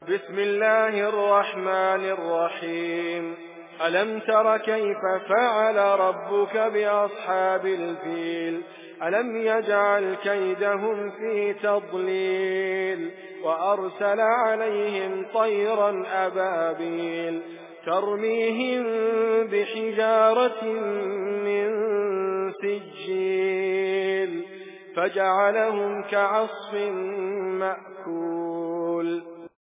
بسم الله الرحمن الرحيم. ألم تر كيف فعل ربك بأصحاب الفيل؟ ألم يجعل كيدهم في تضليل وأرسل عليهم طيرا أبابيل ترميهم بحجارة من سجيل فجعلهم كعصف مأكول.